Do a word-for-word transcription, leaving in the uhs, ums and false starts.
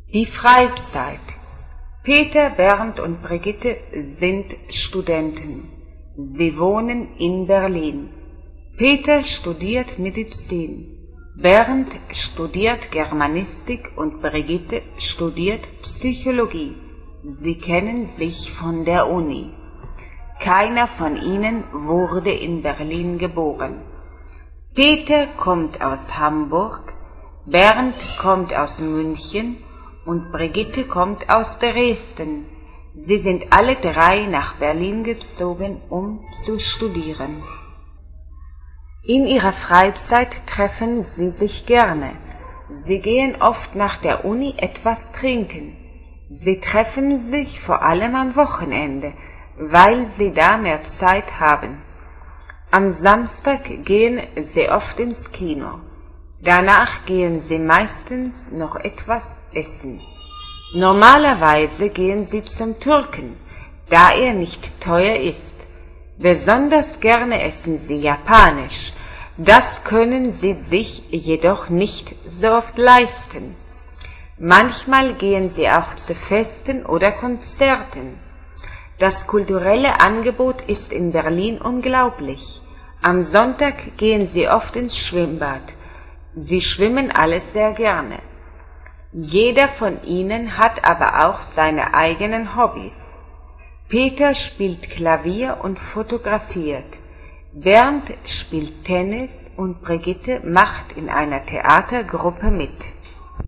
Die Freizeit. Peter, Bernd und Brigitte sind Studenten. Sie wohnen in Berlin. Peter studiert Medizin. Bernd studiert Germanistik und Brigitte studiert Psychologie. Sie kennen sich von der Uni. Keiner von ihnen wurde in Berlin geboren. Peter kommt aus Hamburg, Bernd kommt aus München und Brigitte kommt aus Dresden. Sie sind alle drei nach Berlin gezogen, um zu studieren. In ihrer Freizeit treffen sie sich gerne. Sie gehen oft nach der Uni etwas trinken. Sie treffen sich vor allem am Wochenende, weil sie da mehr Zeit haben. Am Samstag gehen sie oft ins Kino. Danach gehen sie meistens noch etwas essen. Normalerweise gehen sie zum Türken, da er nicht teuer ist. Besonders gerne essen sie japanisch. Das können sie sich jedoch nicht so oft leisten. Manchmal gehen sie auch zu Festen oder Konzerten. Das kulturelle Angebot ist in Berlin unglaublich. Am Sonntag gehen sie oft ins Schwimmbad. Sie schwimmen alle sehr gerne. Jeder von ihnen hat aber auch seine eigenen Hobbys. Peter spielt Klavier und fotografiert. Bernd spielt Tennis und Brigitte macht in einer Theatergruppe mit.